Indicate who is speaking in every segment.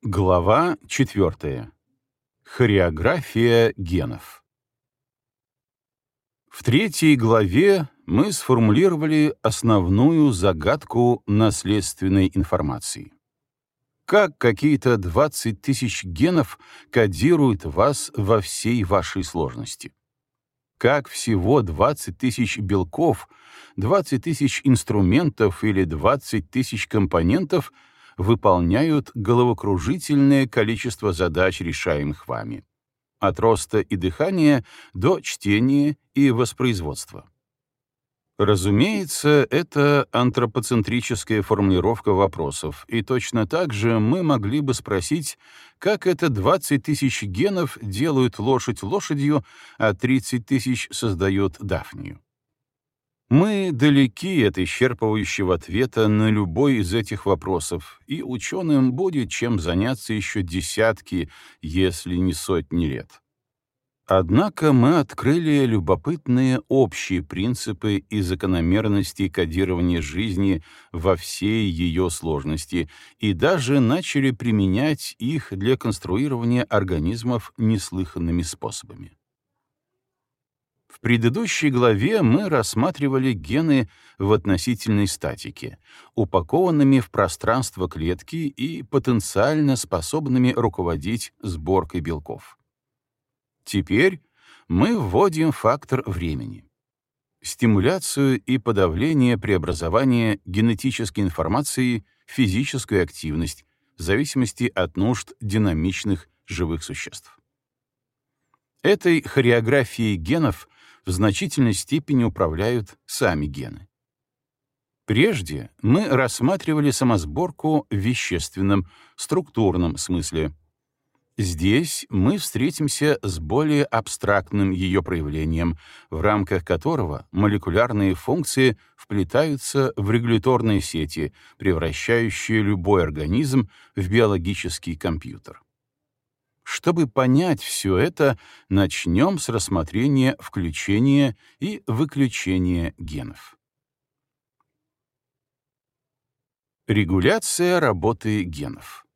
Speaker 1: Глава 4. Хореография генов. В третьей главе мы сформулировали основную загадку наследственной информации. Как какие-то 20 тысяч генов кодируют вас во всей вашей сложности? Как всего 20 тысяч белков, 20 тысяч инструментов или 20 тысяч компонентов выполняют головокружительное количество задач, решаемых вами, от роста и дыхания до чтения и воспроизводства. Разумеется, это антропоцентрическая формулировка вопросов, и точно так же мы могли бы спросить, как это 20 тысяч генов делают лошадь лошадью, а 30 тысяч создают Дафнию. Мы далеки от исчерпывающего ответа на любой из этих вопросов, и ученым будет чем заняться еще десятки, если не сотни лет. Однако мы открыли любопытные общие принципы и закономерности кодирования жизни во всей ее сложности и даже начали применять их для конструирования организмов неслыханными способами. В предыдущей главе мы рассматривали гены в относительной статике, упакованными в пространство клетки и потенциально способными руководить сборкой белков. Теперь мы вводим фактор времени. Стимуляцию и подавление преобразования генетической информации в физическую активность в зависимости от нужд динамичных живых существ. Этой хореографией генов в значительной степени управляют сами гены. Прежде мы рассматривали самосборку в вещественном, структурном смысле. Здесь мы встретимся с более абстрактным ее проявлением, в рамках которого молекулярные функции вплетаются в регуляторные сети, превращающие любой организм в биологический компьютер. Чтобы понять все это, начнем с рассмотрения включения и выключения генов. Регуляция работы генов.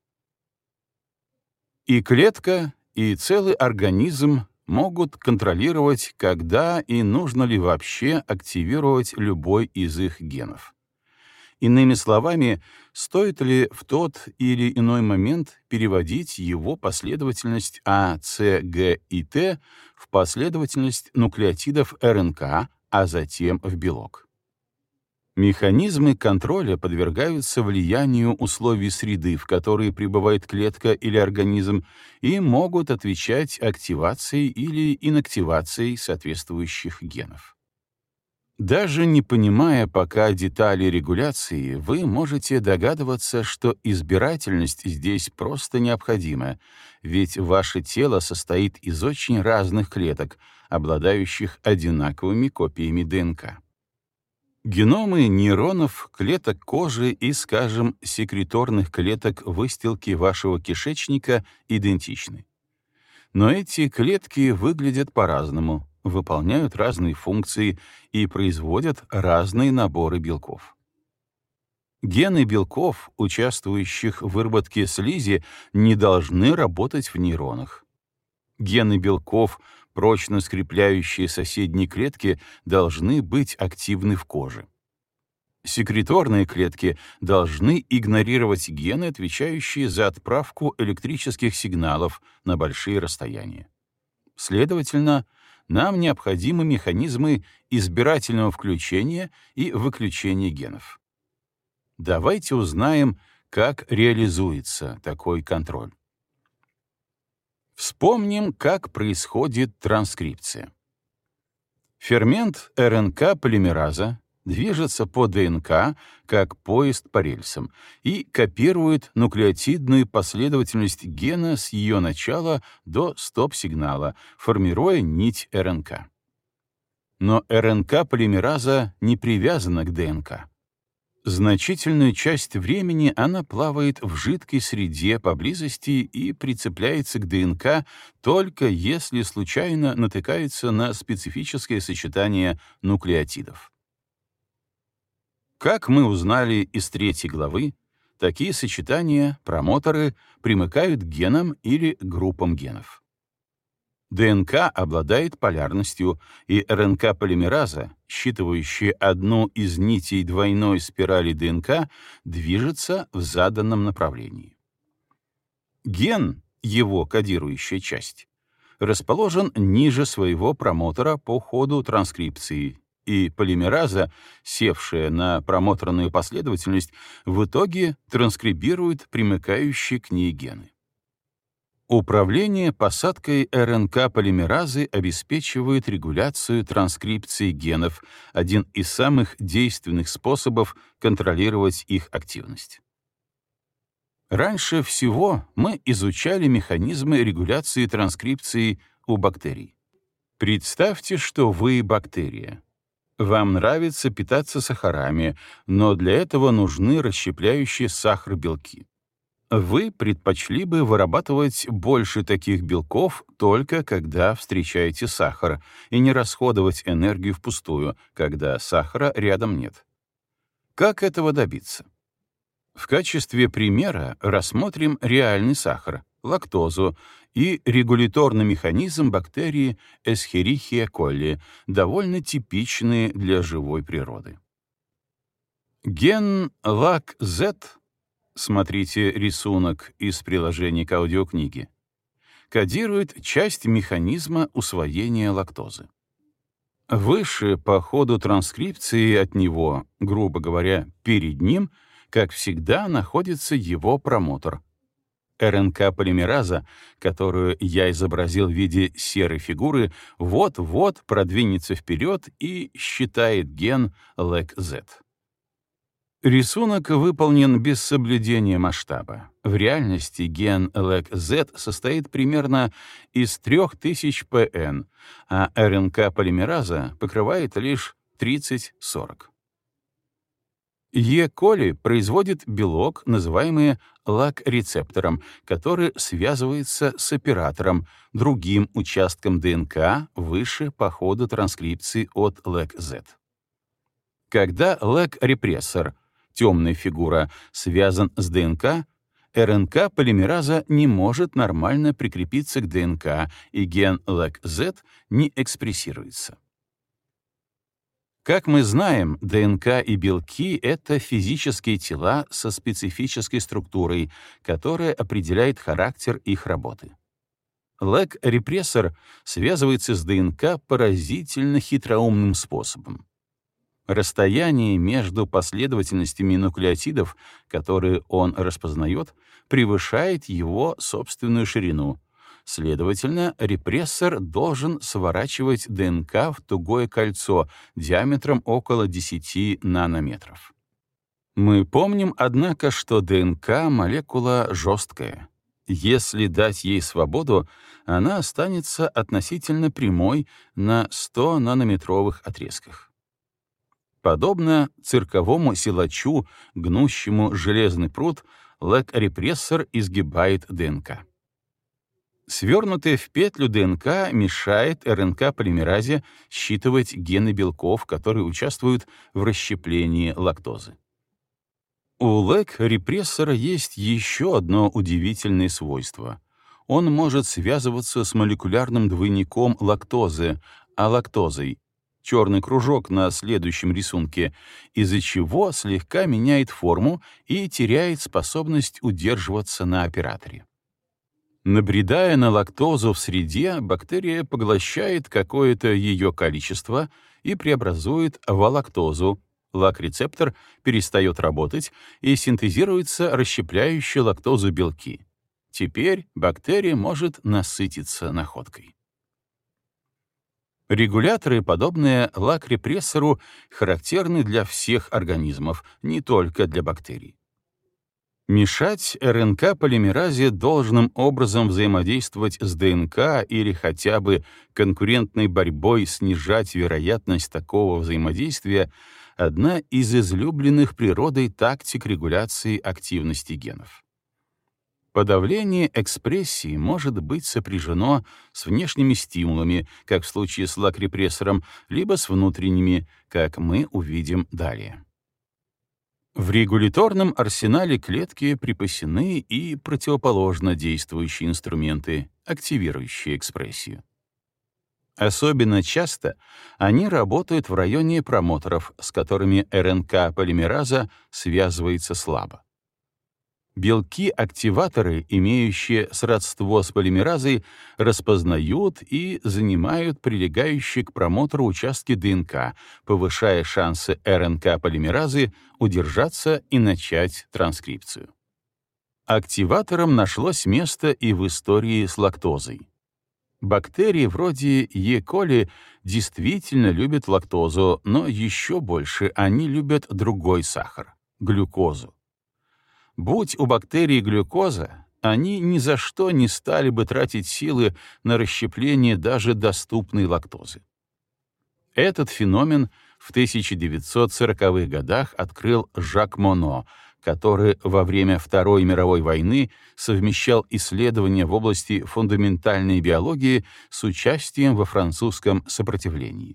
Speaker 1: И клетка, и целый организм могут контролировать, когда и нужно ли вообще активировать любой из их генов. Иными словами, стоит ли в тот или иной момент переводить его последовательность А, С, Г и Т в последовательность нуклеотидов РНК, а затем в белок. Механизмы контроля подвергаются влиянию условий среды, в которой пребывает клетка или организм, и могут отвечать активацией или инактивацией соответствующих генов. Даже не понимая пока детали регуляции, вы можете догадываться, что избирательность здесь просто необходима, ведь ваше тело состоит из очень разных клеток, обладающих одинаковыми копиями ДНК. Геномы нейронов, клеток кожи и, скажем, секреторных клеток выстилки вашего кишечника идентичны. Но эти клетки выглядят по-разному, выполняют разные функции и производят разные наборы белков. Гены белков, участвующих в выработке слизи, не должны работать в нейронах. Гены белков, прочно скрепляющие соседние клетки, должны быть активны в коже. Секреторные клетки должны игнорировать гены, отвечающие за отправку электрических сигналов на большие расстояния. Следовательно, нам необходимы механизмы избирательного включения и выключения генов. Давайте узнаем, как реализуется такой контроль. Вспомним, как происходит транскрипция. Фермент РНК-полимераза движется по ДНК, как поезд по рельсам, и копирует нуклеотидную последовательность гена с ее начала до стоп-сигнала, формируя нить РНК. Но РНК-полимераза не привязана к ДНК. Значительную часть времени она плавает в жидкой среде поблизости и прицепляется к ДНК только если случайно натыкается на специфическое сочетание нуклеотидов. Как мы узнали из 3 главы, Такие сочетания, промоторы, примыкают к генам или группам генов. ДНК обладает полярностью, и РНК-полимераза, считывающая одну из нитей двойной спирали ДНК, движется в заданном направлении. Ген, его кодирующая часть, расположен ниже своего промотора по ходу транскрипции, и полимераза, севшая на промоторную последовательность, в итоге транскрибирует примыкающие к ней гены. Управление посадкой РНК-полимеразы обеспечивает регуляцию транскрипции генов, один из самых действенных способов контролировать их активность. Раньше всего мы изучали механизмы регуляции транскрипции у бактерий. Представьте, что вы бактерия. Вам нравится питаться сахарами, но для этого нужны расщепляющие сахар белки. Вы предпочли бы вырабатывать больше таких белков только когда встречаете сахар, и не расходовать энергию впустую, когда сахара рядом нет. Как этого добиться? В качестве примера рассмотрим реальный сахар, лактозу, и регуляторный механизм бактерии Escherichia coli, довольно типичные для живой природы. Ген LAC-Z, смотрите рисунок из приложения к аудиокниге, кодирует часть механизма усвоения лактозы. Выше по ходу транскрипции от него, грубо говоря, перед ним, как всегда, находится его промотор. РНК-полимераза, которую я изобразил в виде серой фигуры, вот-вот продвинется вперед и считает ген LAC-Z. Рисунок выполнен без соблюдения масштаба. В реальности ген LAC-Z состоит примерно из 3000 ПН, а РНК-полимераза покрывает лишь 30-40. Е. коли производит белок, называемый LAC-рецептором, который связывается с оператором, другим участком ДНК выше по ходу транскрипции от LAC-Z. Когда LAC-репрессор, темная фигура, связан с ДНК, РНК-полимераза не может нормально прикрепиться к ДНК, и ген LAC-Z не экспрессируется. Как мы знаем, ДНК и белки — это физические тела со специфической структурой, которая определяет характер их работы. LAC-репрессор связывается с ДНК поразительно хитроумным способом. Расстояние между последовательностями нуклеотидов, которые он распознает, превышает его собственную ширину. Следовательно, репрессор должен сворачивать ДНК в тугое кольцо диаметром около 10 нанометров. Мы помним, однако, что ДНК — молекула жесткая. Если дать ей свободу, она останется относительно прямой на 100-нанометровых отрезках. Подобно цирковому силачу, гнущему железный прут, LAC-репрессор изгибает ДНК. Свернутая в петлю ДНК мешает РНК-полимеразе считывать гены белков, которые участвуют в расщеплении лактозы. У LAC-репрессора есть еще одно удивительное свойство. Он может связываться с молекулярным двойником лактозы, алактозой, черный кружок на следующем рисунке, из-за чего слегка меняет форму и теряет способность удерживаться на операторе. Набредая на лактозу в среде, бактерия поглощает какое-то ее количество и преобразует в алактозу. LAC-рецептор перестает работать, и синтезируются расщепляющие лактозу белки. Теперь бактерия может насытиться находкой. Регуляторы, подобные LAC-репрессору, характерны для всех организмов, не только для бактерий. Мешать РНК-полимеразе должным образом взаимодействовать с ДНК или хотя бы конкурентной борьбой снижать вероятность такого взаимодействия — одна из излюбленных природой тактик регуляции активности генов. Подавление экспрессии может быть сопряжено с внешними стимулами, как в случае с LAC-репрессором, либо с внутренними, как мы увидим далее. В регуляторном арсенале клетки припасены и противоположно действующие инструменты, активирующие экспрессию. Особенно часто они работают в районе промоторов, с которыми РНК-полимераза связывается слабо. Белки-активаторы, имеющие сродство с полимеразой, распознают и занимают прилегающие к промотору участки ДНК, повышая шансы РНК-полимеразы удержаться и начать транскрипцию. Активатором нашлось место и в истории с лактозой. Бактерии вроде E. coli действительно любят лактозу, но еще больше они любят другой сахар — глюкозу. Будь у бактерий глюкоза, они ни за что не стали бы тратить силы на расщепление даже доступной лактозы. Этот феномен в 1940-х годах открыл Жак Моно, который во время Второй мировой войны совмещал исследования в области фундаментальной биологии с участием во французском сопротивлении.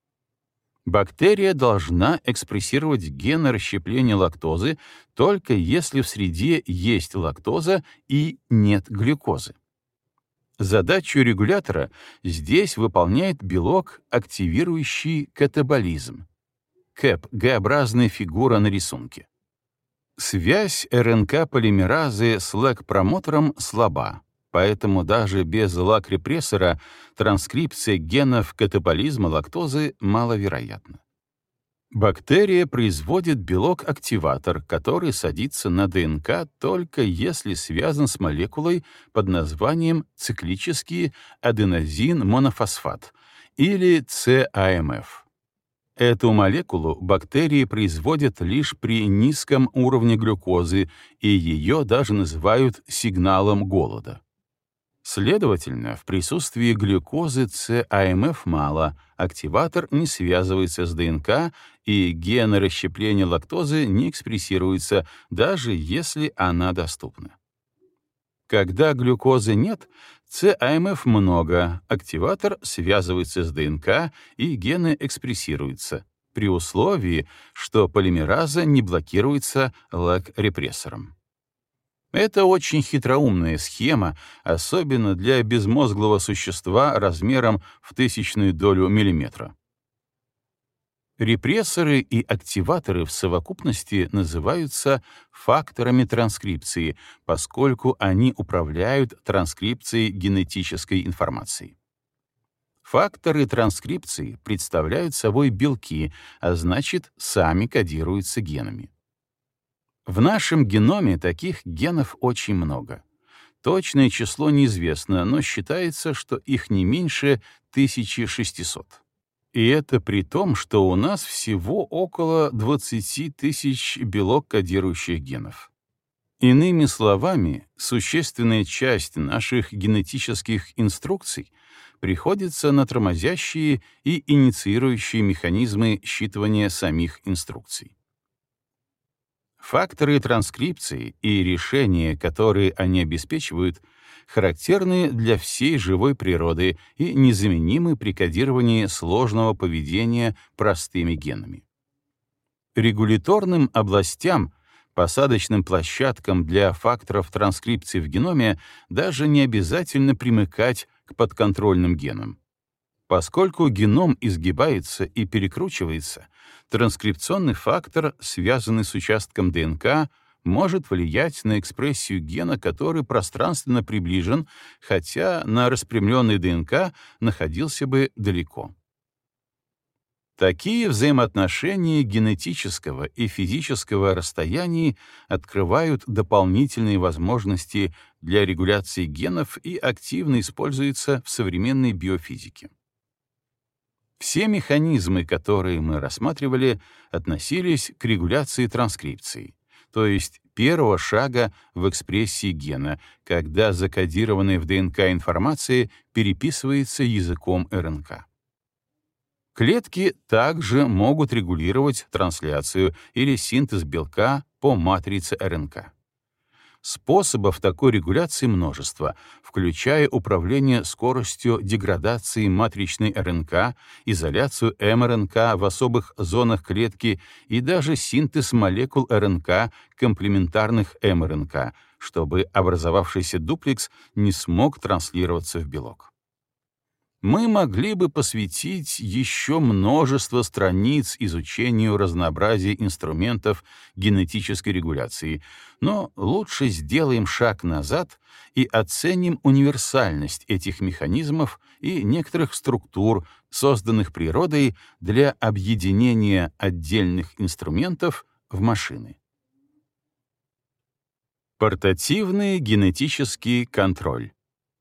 Speaker 1: Бактерия должна экспрессировать гены расщепления лактозы только если в среде есть лактоза и нет глюкозы. Задачу регулятора здесь выполняет белок, активирующий катаболизм. КЭП — Г-образная фигура на рисунке. Связь РНК-полимеразы с ЛЭК-промотором слаба, поэтому даже без ЛАК-репрессора транскрипция генов катаболизма лактозы маловероятна. Бактерия производит белок-активатор, который садится на ДНК только если связан с молекулой под названием циклический аденозин-монофосфат или ЦАМФ. Эту молекулу бактерии производят лишь при низком уровне глюкозы, и ее даже называют сигналом голода. Следовательно, в присутствии глюкозы ЦАМФ мало, активатор не связывается с ДНК, и гены расщепления лактозы не экспрессируются, даже если она доступна. Когда глюкозы нет, ЦАМФ много, активатор связывается с ДНК, и гены экспрессируются, при условии, что полимераза не блокируется ЛАК-репрессором. Это очень хитроумная схема, особенно для безмозглого существа размером в тысячную долю миллиметра. Репрессоры и активаторы в совокупности называются факторами транскрипции, поскольку они управляют транскрипцией генетической информации. Факторы транскрипции представляют собой белки, а значит, сами кодируются генами. В нашем геноме таких генов очень много. Точное число неизвестно, но считается, что их не меньше 1600. И это при том, что у нас всего около 20 тысяч белок-кодирующих генов. Иными словами, существенная часть наших генетических инструкций приходится на тормозящие и инициирующие механизмы считывания самих инструкций. Факторы транскрипции и решения, которые они обеспечивают, характерны для всей живой природы и незаменимы при кодировании сложного поведения простыми генами. Регуляторным областям, посадочным площадкам для факторов транскрипции в геноме даже не обязательно примыкать к подконтрольным генам. Поскольку геном изгибается и перекручивается, транскрипционный фактор, связанный с участком ДНК, может влиять на экспрессию гена, который пространственно приближен, хотя на распрямленной ДНК находился бы далеко. Такие взаимоотношения генетического и физического расстояний открывают дополнительные возможности для регуляции генов и активно используются в современной биофизике. Все механизмы, которые мы рассматривали, относились к регуляции транскрипции, то есть первого шага в экспрессии гена, когда закодированная в ДНК информация переписывается языком РНК. Клетки также могут регулировать трансляцию или синтез белка по матрице РНК. Способов такой регуляции множество, включая управление скоростью деградации матричной РНК, изоляцию мРНК в особых зонах клетки и даже синтез молекул РНК комплементарных мРНК, чтобы образовавшийся дуплекс не смог транслироваться в белок. Мы могли бы посвятить еще множество страниц изучению разнообразия инструментов генетической регуляции, но лучше сделаем шаг назад и оценим универсальность этих механизмов и некоторых структур, созданных природой для объединения отдельных инструментов в машины. Портативный генетический контроль.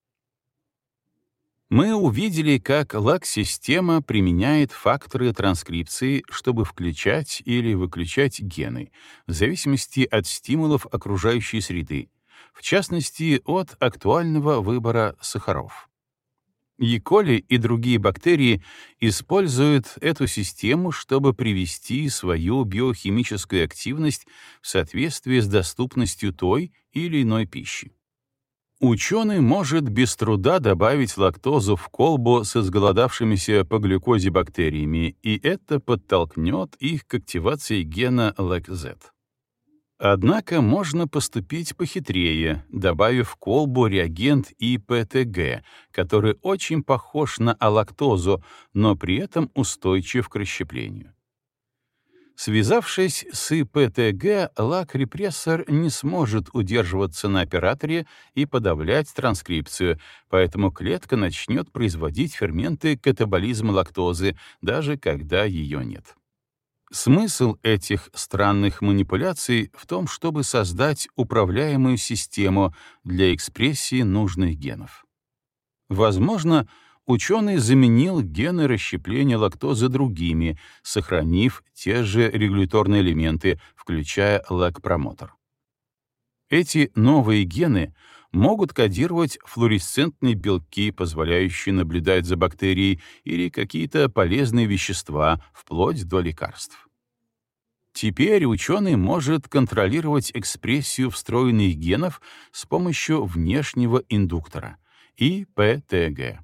Speaker 1: Мы увидели, как ЛАГ-система применяет факторы транскрипции, чтобы включать или выключать гены, в зависимости от стимулов окружающей среды, в частности, от актуального выбора сахаров. Е. коли и другие бактерии используют эту систему, чтобы привести свою биохимическую активность в соответствие с доступностью той или иной пищи. Ученый может без труда добавить лактозу в колбу с изголодавшимися по глюкозе бактериями, и это подтолкнет их к активации гена LAC-Z. Однако можно поступить похитрее, добавив в колбу реагент ИПТГ, который очень похож на алактозу, но при этом устойчив к расщеплению. Связавшись с ИПТГ, лак-репрессор не сможет удерживаться на операторе и подавлять транскрипцию, поэтому клетка начнет производить ферменты катаболизма лактозы, даже когда ее нет. Смысл этих странных манипуляций в том, чтобы создать управляемую систему для экспрессии нужных генов. Возможно, ученый заменил гены расщепления лактозы другими, сохранив те же регуляторные элементы, включая лак-промотор. Эти новые гены могут кодировать флуоресцентные белки, позволяющие наблюдать за бактерией, или какие-то полезные вещества, вплоть до лекарств. Теперь ученый может контролировать экспрессию встроенных генов с помощью внешнего индуктора — ИПТГ.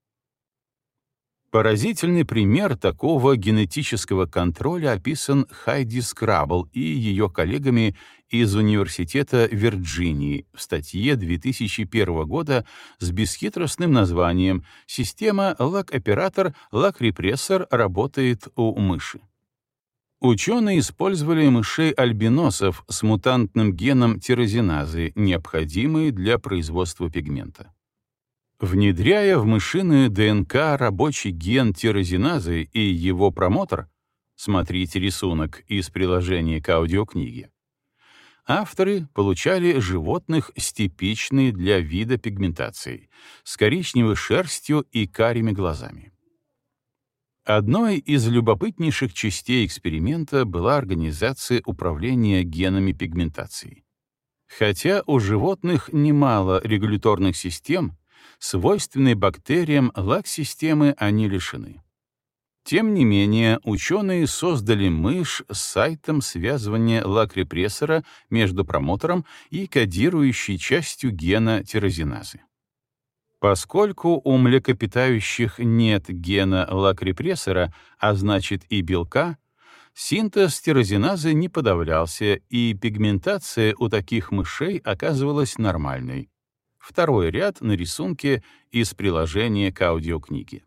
Speaker 1: Поразительный пример такого генетического контроля описан Хайди Скрабл и ее коллегами из Университета Вирджинии в статье 2001 года с бесхитростным названием «Система лак-оператор-лак-репрессор работает у мыши». Ученые использовали мышей-альбиносов с мутантным геном тирозиназы, необходимый для производства пигмента. Внедряя в мышиную ДНК рабочий ген тирозиназы и его промотор, смотрите рисунок из приложения к аудиокниге, авторы получали животных с типичной для вида пигментацией, с коричневой шерстью и карими глазами. Одной из любопытнейших частей эксперимента была организация управления генами пигментации. Хотя у животных немало регуляторных систем, свойственной бактериям лак-системы они лишены. Тем не менее, ученые создали мышь с сайтом связывания лак-репрессора между промотором и кодирующей частью гена тирозиназы. Поскольку у млекопитающих нет гена лак-репрессора, а значит и белка, синтез тирозиназы не подавлялся, и пигментация у таких мышей оказывалась нормальной. Второй ряд на рисунке из приложения к аудиокниге.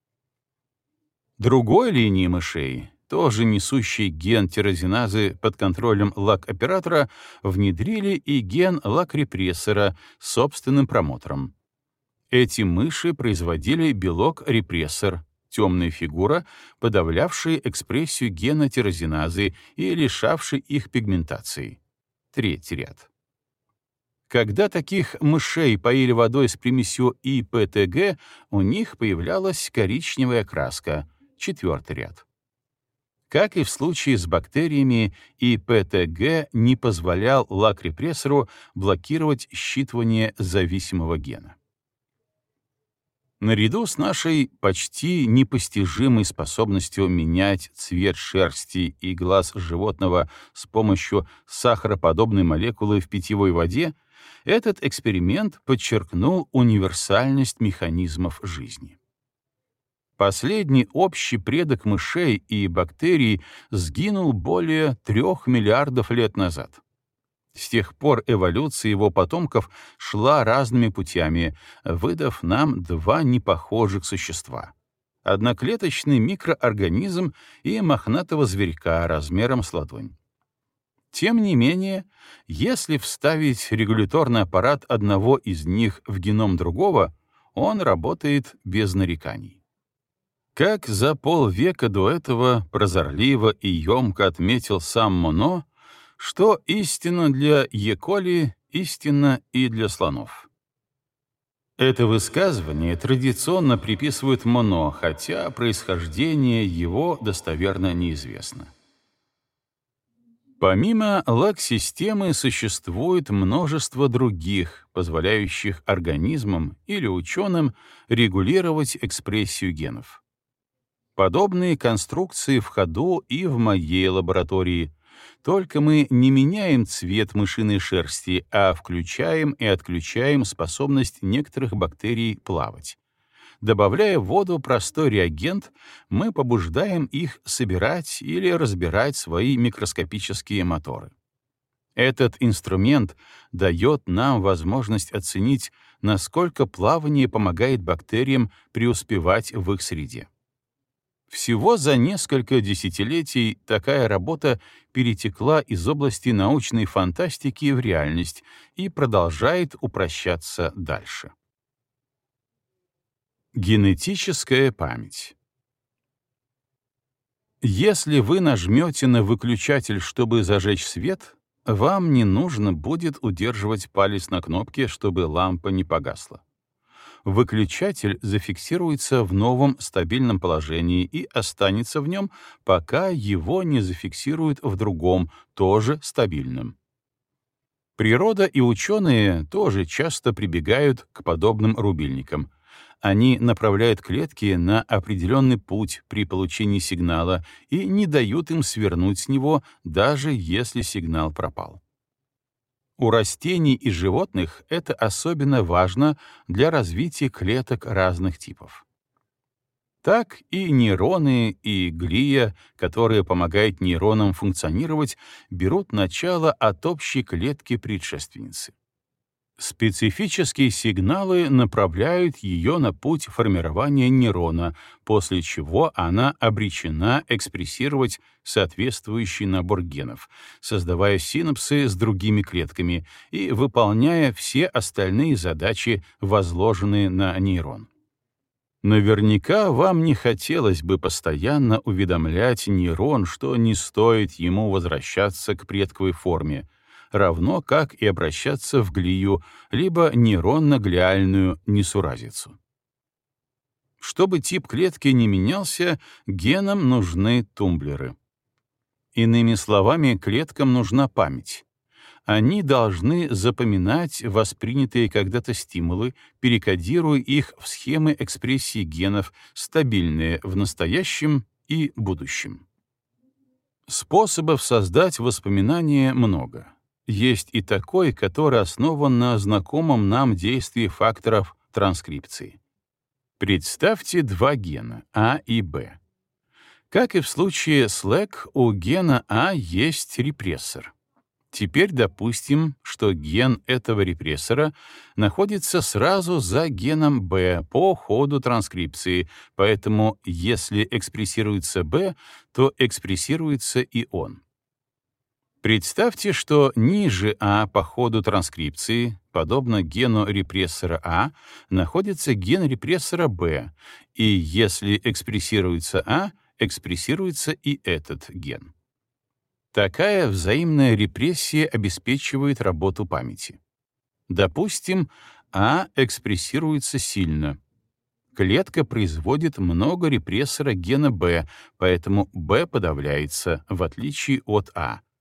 Speaker 1: Другой линии мышей, тоже несущей ген тирозиназы под контролем лак-оператора, внедрили и ген лак-репрессора с собственным промотором. Эти мыши производили белок-репрессор, темная фигура, подавлявшая экспрессию гена тирозиназы и лишавший их пигментации. Третий ряд. Когда таких мышей поили водой с примесью ИПТГ, у них появлялась коричневая окраска. Четвертый ряд. Как и в случае с бактериями, ИПТГ не позволял лак-репрессору блокировать считывание зависимого гена. Наряду с нашей почти непостижимой способностью менять цвет шерсти и глаз животного с помощью сахароподобной молекулы в питьевой воде, этот эксперимент подчеркнул универсальность механизмов жизни. Последний общий предок мышей и бактерий сгинул более 3 миллиардов лет назад. С тех пор эволюция его потомков шла разными путями, выдав нам два непохожих существа — одноклеточный микроорганизм и мохнатого зверька размером с ладонь. Тем не менее, если вставить регуляторный аппарат одного из них в геном другого, он работает без нареканий. Как за полвека до этого прозорливо и емко отметил сам Моно, что истинно для Е. коли, истинно и для слонов. Это высказывание традиционно приписывают Моно, хотя происхождение его достоверно неизвестно. Помимо лаг-системы существует множество других, позволяющих организмам или ученым регулировать экспрессию генов. Подобные конструкции в ходу и в моей лаборатории, только мы не меняем цвет мышиной шерсти, а включаем и отключаем способность некоторых бактерий плавать. Добавляя в воду простой реагент, мы побуждаем их собирать или разбирать свои микроскопические моторы. Этот инструмент дает нам возможность оценить, насколько плавание помогает бактериям преуспевать в их среде. Всего за несколько десятилетий такая работа перетекла из области научной фантастики в реальность и продолжает упрощаться дальше. Генетическая память. Если вы нажмете на выключатель, чтобы зажечь свет, вам не нужно будет удерживать палец на кнопке, чтобы лампа не погасла. Выключатель зафиксируется в новом стабильном положении и останется в нем, пока его не зафиксируют в другом, тоже стабильном. Природа и ученые тоже часто прибегают к подобным рубильникам. Они направляют клетки на определенный путь при получении сигнала и не дают им свернуть с него, даже если сигнал пропал. У растений и животных это особенно важно для развития клеток разных типов. Так и нейроны, и глия, которые помогают нейронам функционировать, берут начало от общей клетки предшественницы. Специфические сигналы направляют ее на путь формирования нейрона, после чего она обречена экспрессировать соответствующий набор генов, создавая синапсы с другими клетками и выполняя все остальные задачи, возложенные на нейрон. Наверняка вам не хотелось бы постоянно уведомлять нейрон, что не стоит ему возвращаться к предковой форме, равно как и обращаться в глию, либо нейронно-глиальную несуразицу. Чтобы тип клетки не менялся, генам нужны тумблеры. Иными словами, клеткам нужна память. Они должны запоминать воспринятые когда-то стимулы, перекодируя их в схемы экспрессии генов, стабильные в настоящем и будущем. Способов создать воспоминания много. Есть и такой, который основан на знакомом нам действии факторов транскрипции. Представьте два гена А и Б. Как и в случае с ЛЭК, у гена А есть репрессор. Теперь допустим, что ген этого репрессора находится сразу за геном Б по ходу транскрипции, поэтому если экспрессируется Б, то экспрессируется и он. Представьте, что ниже А по ходу транскрипции, подобно гену репрессора А, находится ген репрессора Б, и если экспрессируется А, экспрессируется и этот ген. Такая взаимная репрессия обеспечивает работу памяти. Допустим, А экспрессируется сильно. Клетка производит много репрессора гена Б, поэтому Б подавляется, в отличие от А.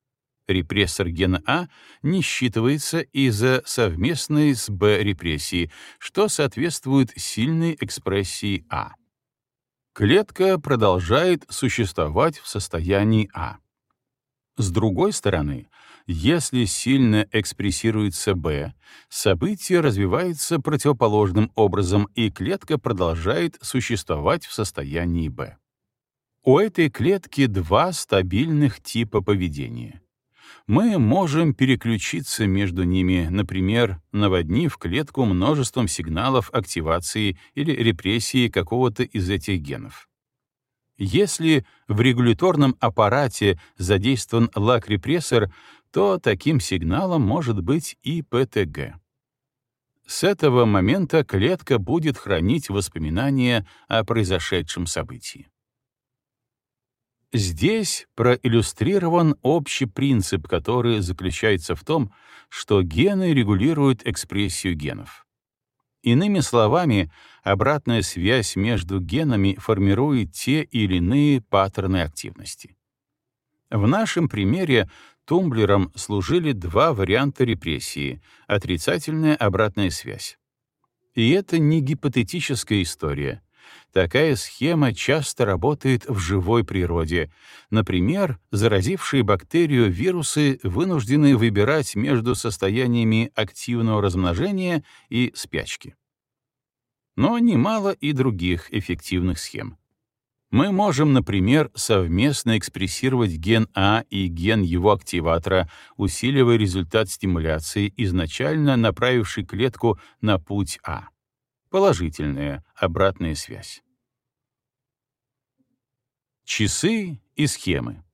Speaker 1: Репрессор гена А не считывается из-за совместной с Б репрессии, что соответствует сильной экспрессии А. Клетка продолжает существовать в состоянии А. С другой стороны, если сильно экспрессируется Б, событие развивается противоположным образом, и клетка продолжает существовать в состоянии Б. У этой клетки два стабильных типа поведения. Мы можем переключиться между ними, например, наводнив клетку множеством сигналов активации или репрессии какого-то из этих генов. Если в регуляторном аппарате задействован лак-репрессор, то таким сигналом может быть и ПТГ. С этого момента клетка будет хранить воспоминания о произошедшем событии. Здесь проиллюстрирован общий принцип, который заключается в том, что гены регулируют экспрессию генов. Иными словами, обратная связь между генами формирует те или иные паттерны активности. В нашем примере тумблером служили два варианта репрессии — отрицательная обратная связь. И это не гипотетическая история. Такая схема часто работает в живой природе. Например, заразившие бактерию вирусы вынуждены выбирать между состояниями активного размножения и спячки. Но немало и других эффективных схем. Мы можем, например, совместно экспрессировать ген А и ген его активатора, усиливая результат стимуляции, изначально направивший клетку на путь А. Положительная обратная связь. Часы и схемы.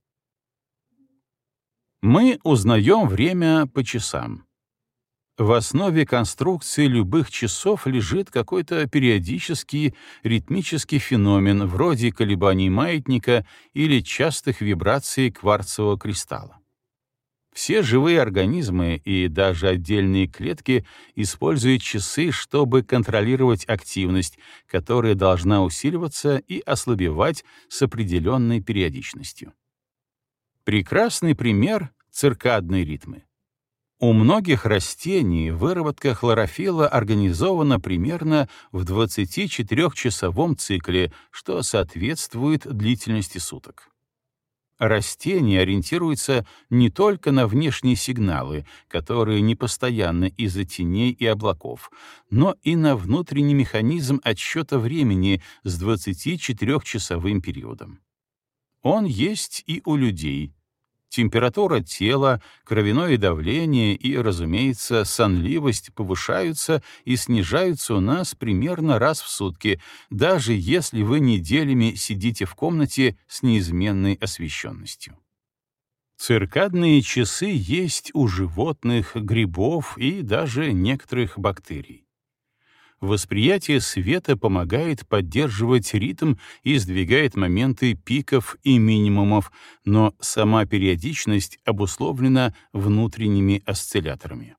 Speaker 1: Мы узнаем время по часам. В основе конструкции любых часов лежит какой-то периодический ритмический феномен вроде колебаний маятника или частых вибраций кварцевого кристалла. Все живые организмы и даже отдельные клетки используют часы, чтобы контролировать активность, которая должна усиливаться и ослабевать с определенной периодичностью. Прекрасный пример — циркадные ритмы. У многих растений выработка хлорофилла организована примерно в 24-часовом цикле, что соответствует длительности суток. Растения ориентируются не только на внешние сигналы, которые непостоянны из-за теней и облаков, но и на внутренний механизм отсчета времени с 24-часовым периодом. Он есть и у людей. Температура тела, кровяное давление и, разумеется, сонливость повышаются и снижаются у нас примерно раз в сутки, даже если вы неделями сидите в комнате с неизменной освещенностью. Циркадные часы есть у животных, грибов и даже некоторых бактерий. Восприятие света помогает поддерживать ритм и сдвигает моменты пиков и минимумов, но сама периодичность обусловлена внутренними осцилляторами.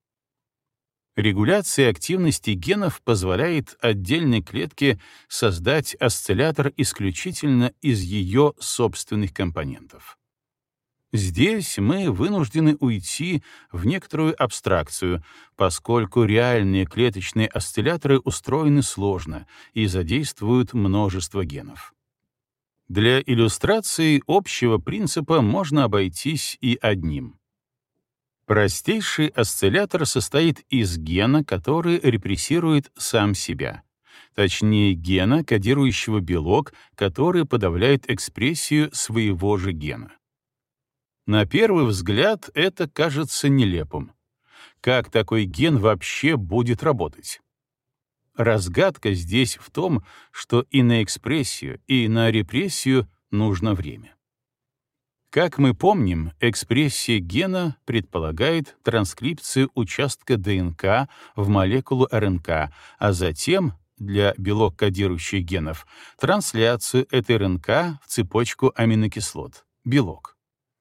Speaker 1: Регуляция активности генов позволяет отдельной клетке создать осциллятор исключительно из ее собственных компонентов. Здесь мы вынуждены уйти в некоторую абстракцию, поскольку реальные клеточные осцилляторы устроены сложно и задействуют множество генов. Для иллюстрации общего принципа можно обойтись и одним. Простейший осциллятор состоит из гена, который репрессирует сам себя. Точнее, гена, кодирующего белок, который подавляет экспрессию своего же гена. На первый взгляд это кажется нелепым. Как такой ген вообще будет работать? Разгадка здесь в том, что и на экспрессию, и на репрессию нужно время. Как мы помним, экспрессия гена предполагает транскрипцию участка ДНК в молекулу РНК, а затем, для белок-кодирующих генов, трансляцию этой РНК в цепочку аминокислот — белок.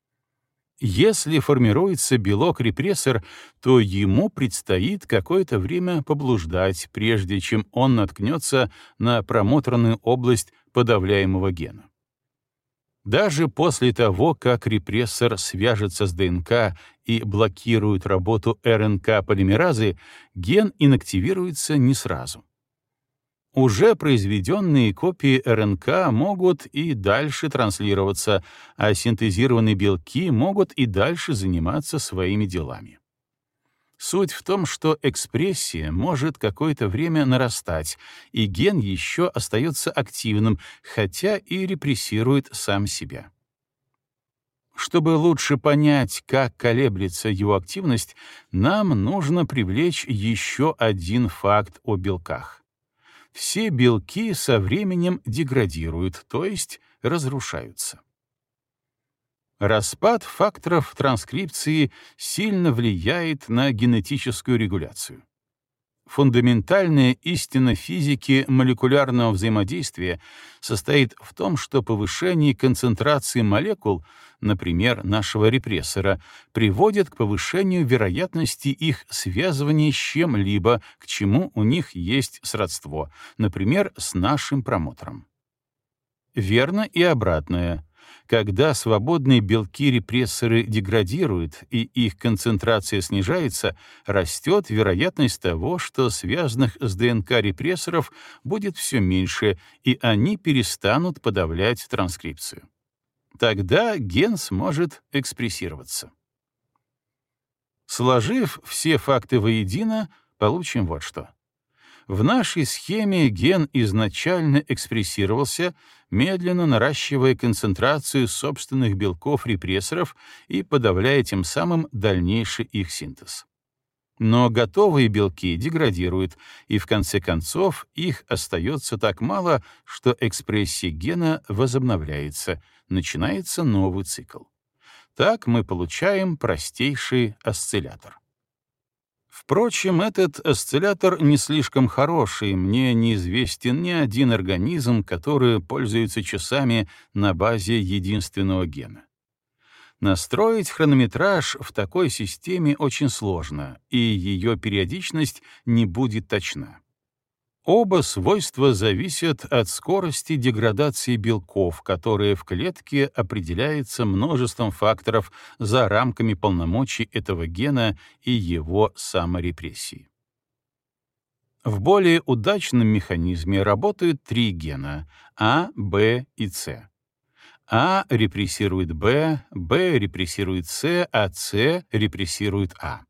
Speaker 1: Если формируется белок-репрессор, то ему предстоит какое-то время поблуждать, прежде чем он наткнется на промоторную область подавляемого гена. Даже после того, как репрессор свяжется с ДНК и блокирует работу РНК-полимеразы, ген инактивируется не сразу. Уже произведенные копии РНК могут и дальше транслироваться, а синтезированные белки могут и дальше заниматься своими делами. Суть в том, что экспрессия может какое-то время нарастать, и ген еще остается активным, хотя и репрессирует сам себя. Чтобы лучше понять, как колеблется его активность, нам нужно привлечь еще один факт о белках. Все белки со временем деградируют, то есть разрушаются. Распад факторов транскрипции сильно влияет на генетическую регуляцию. Фундаментальная истина физики молекулярного взаимодействия состоит в том, что повышение концентрации молекул, например, нашего репрессора, приводит к повышению вероятности их связывания с чем-либо, к чему у них есть сродство, например, с нашим промотором. Верно и обратное. Когда свободные белки-репрессоры деградируют и их концентрация снижается, растет вероятность того, что связанных с ДНК репрессоров будет все меньше, и они перестанут подавлять транскрипцию. Тогда ген сможет экспрессироваться. Сложив все факты воедино, получим вот что. В нашей схеме ген изначально экспрессировался, медленно наращивая концентрацию собственных белков-репрессоров и подавляя тем самым дальнейший их синтез. Но готовые белки деградируют, и в конце концов их остается так мало, что экспрессия гена возобновляется, начинается новый цикл. Так мы получаем простейший осциллятор. Впрочем, этот осциллятор не слишком хороший, мне неизвестен ни один организм, который пользуется часами на базе единственного гена. Настроить хронометраж в такой системе очень сложно, и ее периодичность не будет точна. Оба свойства зависят от скорости деградации белков, которая в клетке определяется множеством факторов за рамками полномочий этого гена и его саморепрессии. В более удачном механизме работают три гена — А, Б и С. А репрессирует Б, Б репрессирует С, а С репрессирует А.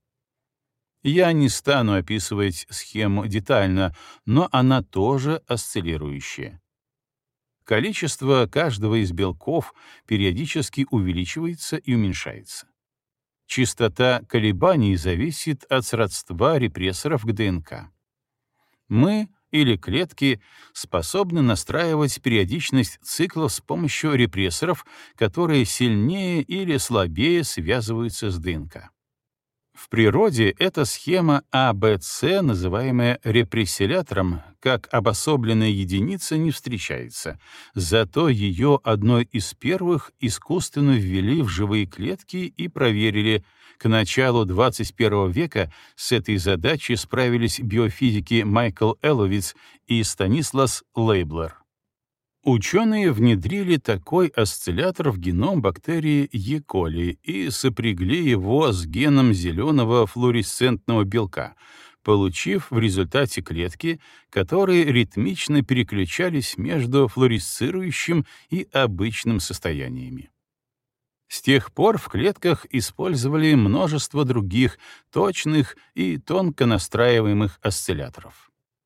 Speaker 1: Я не стану описывать схему детально, но она тоже осциллирующая. Количество каждого из белков периодически увеличивается и уменьшается. Частота колебаний зависит от сродства репрессоров к ДНК. Мы или клетки способны настраивать периодичность циклов с помощью репрессоров, которые сильнее или слабее связываются с ДНК. В природе эта схема АБЦ, называемая репрессилятором, как обособленная единица не встречается, зато ее одной из первых искусственно ввели в живые клетки и проверили. К началу 21 века с этой задачей справились биофизики Майкл Эловиц и Станислас Лейблер. Ученые внедрили такой осциллятор в геном бактерии E. coli и сопрягли его с геном зеленого флуоресцентного белка, получив в результате клетки, которые ритмично переключались между флуоресцирующим и обычным состояниями. С тех пор в клетках использовали множество других точных и тонко настраиваемых осцилляторов.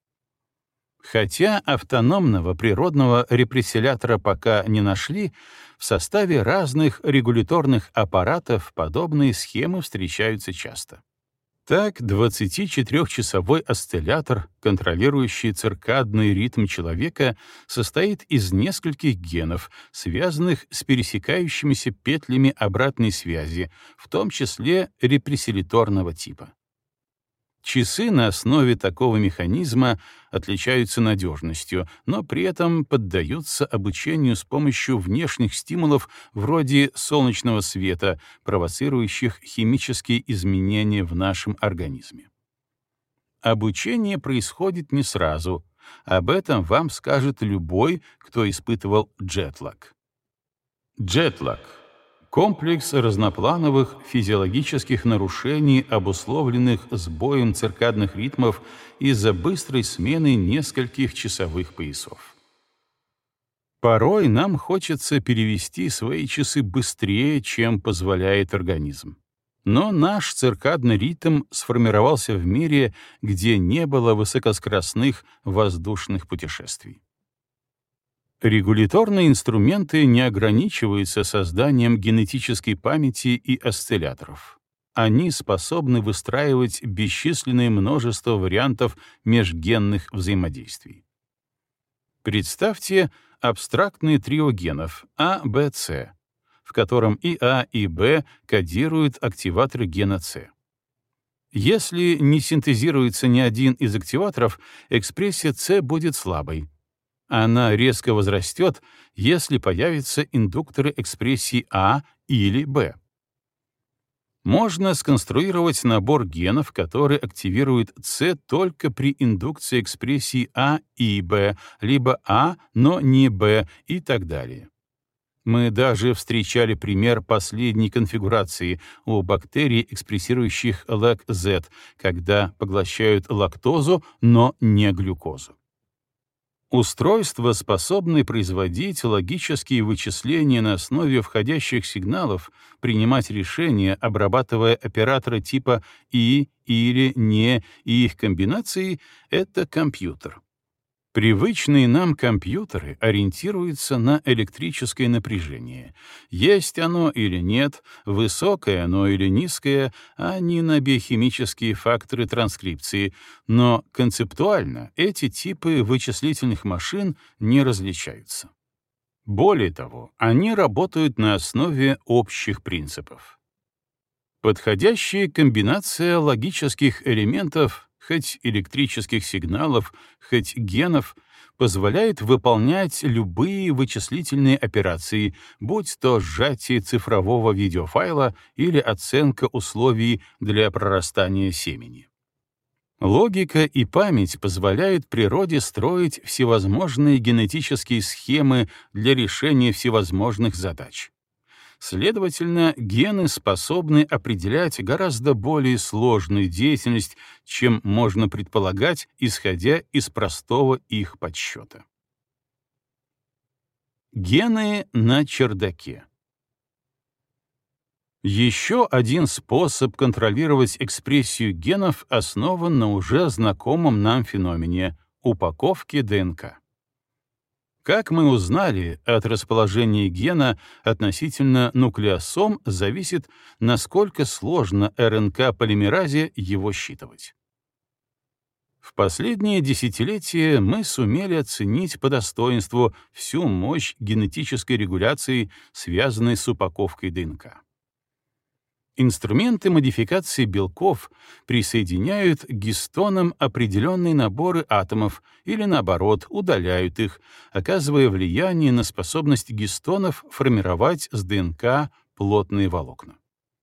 Speaker 1: Хотя автономного природного репрессилятора пока не нашли, в составе разных регуляторных аппаратов подобные схемы встречаются часто. Так, 24-часовой осциллятор, контролирующий циркадный ритм человека, состоит из нескольких генов, связанных с пересекающимися петлями обратной связи, в том числе репрессиляторного типа. Часы на основе такого механизма отличаются надежностью, но при этом поддаются обучению с помощью внешних стимулов вроде солнечного света, провоцирующих химические изменения в нашем организме. Обучение происходит не сразу. Об этом вам скажет любой, кто испытывал джетлаг. Джетлаг — комплекс разноплановых физиологических нарушений, обусловленных сбоем циркадных ритмов из-за быстрой смены нескольких часовых поясов. Порой нам хочется перевести свои часы быстрее, чем позволяет организм. Но наш циркадный ритм сформировался в мире, где не было высокоскоростных воздушных путешествий. Регуляторные инструменты не ограничиваются созданием генетической памяти и осцилляторов. Они способны выстраивать бесчисленное множество вариантов межгенных взаимодействий. Представьте абстрактный трио генов А, Б, С, в котором и А, и Б кодируют активаторы гена С. Если не синтезируется ни один из активаторов, экспрессия С будет слабой. Она резко возрастет, если появятся индукторы экспрессии А или Б. Можно сконструировать набор генов, который активирует С только при индукции экспрессии А и Б, либо А, но не Б и так далее. Мы даже встречали пример последней конфигурации у бактерий, экспрессирующих LAC-Z, когда поглощают лактозу, но не глюкозу. Устройства способны производить логические вычисления на основе входящих сигналов, принимать решения, обрабатывая операторы типа «и», «или», «не» и их комбинации — это компьютер. Привычные нам компьютеры ориентируются на электрическое напряжение. Есть оно или нет, высокое оно или низкое, а не на биохимические факторы транскрипции, но концептуально эти типы вычислительных машин не различаются. Более того, они работают на основе общих принципов. Подходящая комбинация логических элементов, хоть электрических сигналов, хоть генов, позволяет выполнять любые вычислительные операции, будь то сжатие цифрового видеофайла или оценка условий для прорастания семени. Логика и память позволяют природе строить всевозможные генетические схемы для решения всевозможных задач. Следовательно, гены способны определять гораздо более сложную деятельность, чем можно предполагать, исходя из простого их подсчета. Гены на чердаке. Еще один способ контролировать экспрессию генов основан на уже знакомом нам феномене — упаковке ДНК. Как мы узнали, от расположения гена относительно нуклеосом зависит, насколько сложно РНК-полимеразе его считывать. В последние десятилетия мы сумели оценить по достоинству всю мощь генетической регуляции, связанной с упаковкой ДНК. Инструменты модификации белков присоединяют к гистонам определенные наборы атомов или, наоборот, удаляют их, оказывая влияние на способность гистонов формировать с ДНК плотные волокна.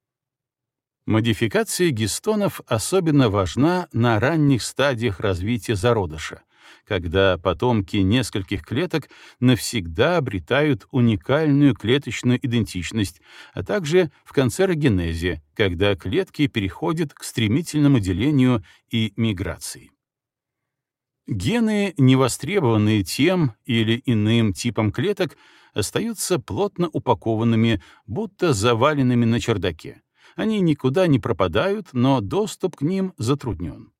Speaker 1: Модификация гистонов особенно важна на ранних стадиях развития зародыша, когда потомки нескольких клеток навсегда обретают уникальную клеточную идентичность, а также в канцерогенезе, когда клетки переходят к стремительному делению и миграции. Гены, невостребованные тем или иным типом клеток, остаются плотно упакованными, будто заваленными на чердаке. Они никуда не пропадают, но доступ к ним затруднен.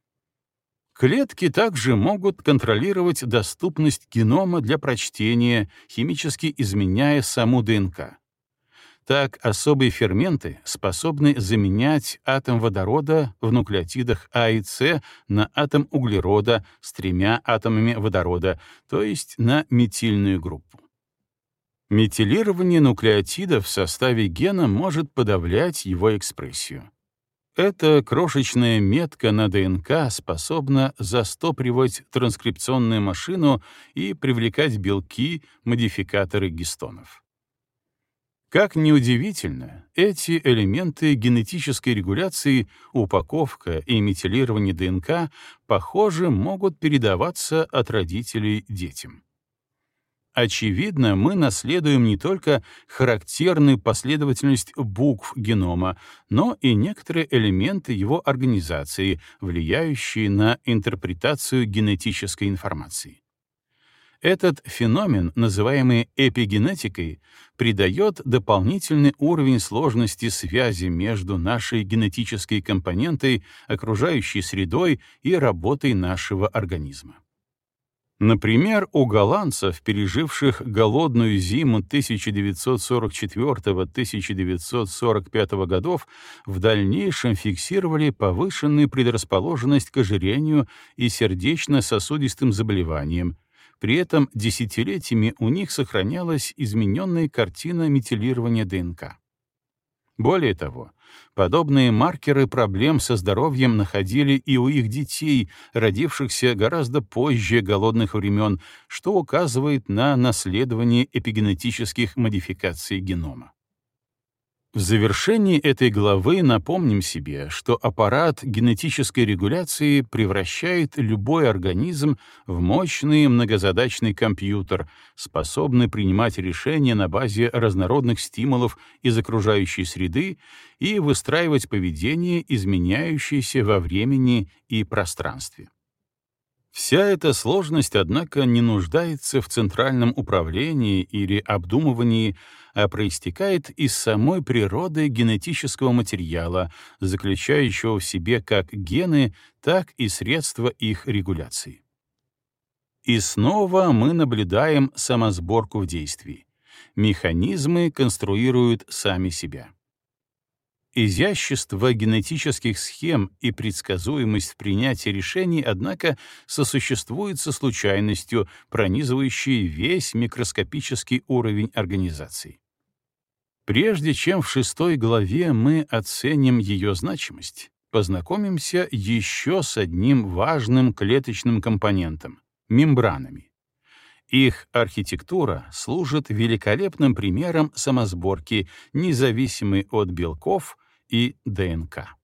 Speaker 1: Клетки также могут контролировать доступность генома для прочтения, химически изменяя саму ДНК. Так, особые ферменты способны заменять атом водорода в нуклеотидах А и С на атом углерода с 3 атомами водорода, то есть на метильную группу. Метилирование нуклеотида в составе гена может подавлять его экспрессию. Эта крошечная метка на ДНК способна застопоривать транскрипционную машину и привлекать белки, модификаторы гистонов. Как ни удивительно, эти элементы генетической регуляции, упаковка и метилирование ДНК, похоже, могут передаваться от родителей детям. Очевидно, мы наследуем не только характерную последовательность букв генома, но и некоторые элементы его организации, влияющие на интерпретацию генетической информации. Этот феномен, называемый эпигенетикой, придает дополнительный уровень сложности связи между нашей генетической компонентой, окружающей средой и работой нашего организма. Например, у голландцев, переживших голодную зиму 1944-1945 годов, в дальнейшем фиксировали повышенную предрасположенность к ожирению и сердечно-сосудистым заболеваниям. При этом десятилетиями у них сохранялась измененная картина метилирования ДНК. Более того, подобные маркеры проблем со здоровьем находили и у их детей, родившихся гораздо позже голодных времен, что указывает на наследование эпигенетических модификаций генома. В завершении этой главы напомним себе, что аппарат генетической регуляции превращает любой организм в мощный многозадачный компьютер, способный принимать решения на базе разнородных стимулов из окружающей среды и выстраивать поведение, изменяющееся во времени и пространстве. Вся эта сложность, однако, не нуждается в центральном управлении или обдумывании, а проистекает из самой природы генетического материала, заключающего в себе как гены, так и средства их регуляции. И снова мы наблюдаем самосборку в действии. Механизмы конструируют сами себя. Изящество генетических схем и предсказуемость в принятии решений, однако, сосуществуют со случайностью, пронизывающей весь микроскопический уровень организации. Прежде чем в 6 главе мы оценим ее значимость, познакомимся еще с одним важным клеточным компонентом — мембранами. Их архитектура служит великолепным примером самосборки, независимой от белков и ДНК.